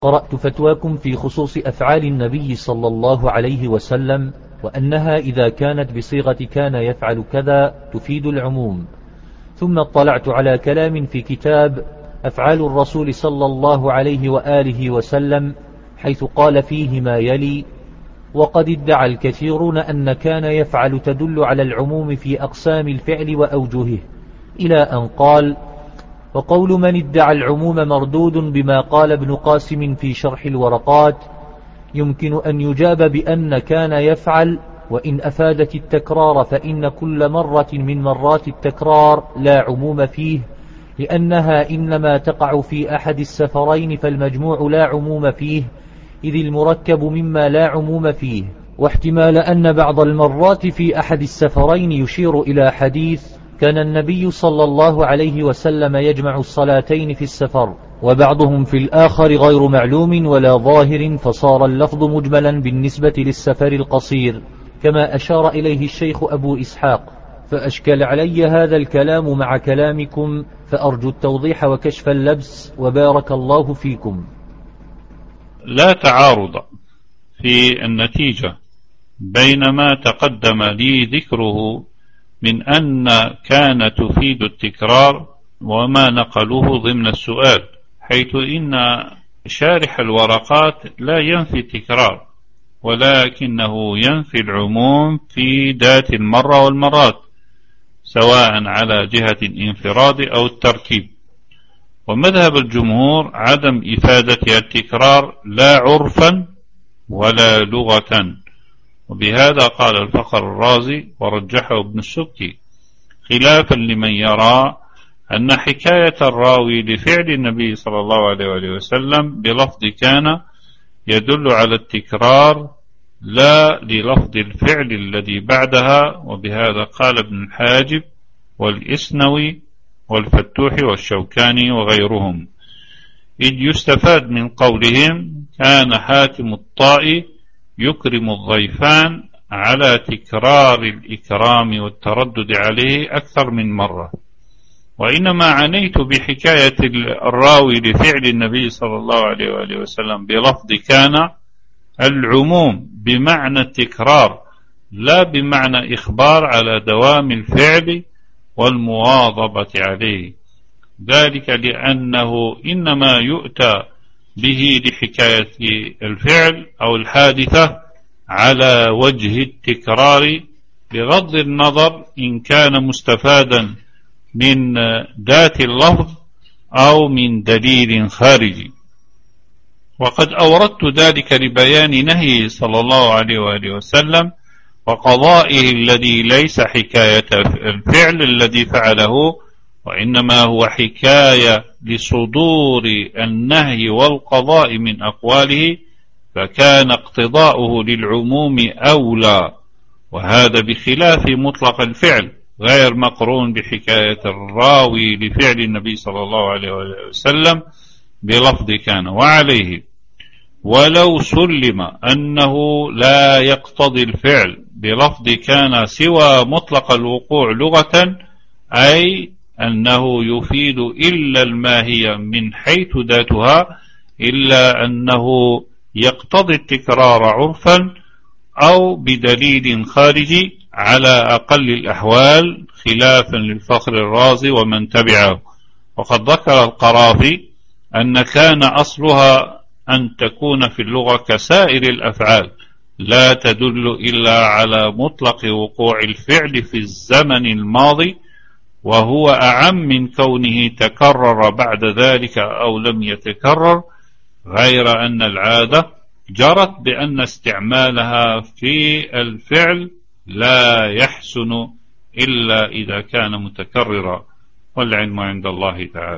قرأت فتواكم في خصوص أفعال النبي صلى الله عليه وسلم، وأنها إذا كانت بصيغة كان يفعل كذا تفيد العموم. ثم اطلعت على كلام في كتاب أفعال الرسول صلى الله عليه وآله وسلم، حيث قال فيه ما يلي: وقد ادعى الكثيرون أن كان يفعل تدل على العموم في أقسام الفعل وأوجهه، إلى أن قال: وقول من ادعى العموم مردود بما قال ابن قاسم في شرح الورقات. يمكن أن يجاب بأن كان يفعل، وإن أفادت التكرار فإن كل مرة من مرات التكرار لا عموم فيه، لأنها إنما تقع في أحد السفرين، فالمجموع لا عموم فيه، إذ المركب مما لا عموم فيه. واحتمال أن بعض المرات في أحد السفرين يشير إلى حديث كان النبي صلى الله عليه وسلم يجمع الصلاتين في السفر، وبعضهم في الآخر غير معلوم ولا ظاهر، فصار اللفظ مجملا بالنسبة للسفر القصير، كما أشار إليه الشيخ أبو إسحاق. فأشكل علي هذا الكلام مع كلامكم، فأرجو التوضيح وكشف اللبس، وبارك الله فيكم. لا تعارض في النتيجة بين ما تقدم لي ذكره من أن كان تفيد التكرار وما نقلوه ضمن السؤال، حيث إن شارح الورقات لا ينفي التكرار، ولكنه ينفي العموم في ذات المرة والمرات، سواء على جهة الانفراد أو التركيب. ومذهب الجمهور عدم إفادة التكرار لا عرفا ولا لغة، وبهذا قال الفخر الرازي ورجحه ابن السبكي، خلافا لمن يرى أن حكاية الراوي لفعل النبي صلى الله عليه وسلم بلفظ كان يدل على التكرار لا للفظ الفعل الذي بعدها. وبهذا قال ابن الحاجب والإسنوي والفتوح والشوكاني وغيرهم، إذ يستفاد من قولهم كان حاتم الطائي يكرم الضيفان على تكرار الإكرام والتردد عليه أكثر من مرة. وإنما عنيت بحكاية الراوي لفعل النبي صلى الله عليه وسلم بلفظ كان العموم بمعنى التكرار، لا بمعنى إخبار على دوام الفعل والمواظبة عليه، ذلك لأنه إنما يؤتى به لحكاية الفعل أو الحادثة على وجه التكرار، بغض النظر إن كان مستفادا من ذات اللفظ أو من دليل خارجي. وقد أوردت ذلك لبيان نهيه صلى الله عليه وآله وسلم وقضائه الذي ليس حكاية الفعل الذي فعله، وإنما هو حكاية لصدور النهي والقضاء من أقواله، فكان اقتضاؤه للعموم أولى، وهذا بخلاف مطلق الفعل غير مقرون بحكاية الراوي لفعل النبي صلى الله عليه وسلم بلفظ كان. وعليه ولو سلم أنه لا يقتضي الفعل بلفظ كان سوى مطلق الوقوع لغة، أي أنه يفيد إلا الماهية من حيث ذاتها، إلا أنه يقتضي التكرار عرفا أو بدليل خارجي على أقل الأحوال، خلافا للفخر الرازي ومن تبعه. وقد ذكر القرافي أن كان أصلها أن تكون في اللغة كسائر الأفعال، لا تدل إلا على مطلق وقوع الفعل في الزمن الماضي، وهو أعم من كونه تكرر بعد ذلك أو لم يتكرر، غير أن العادة جرت بأن استعمالها في الفعل لا يحسن إلا إذا كان متكررا، والعلم عند الله تعالى.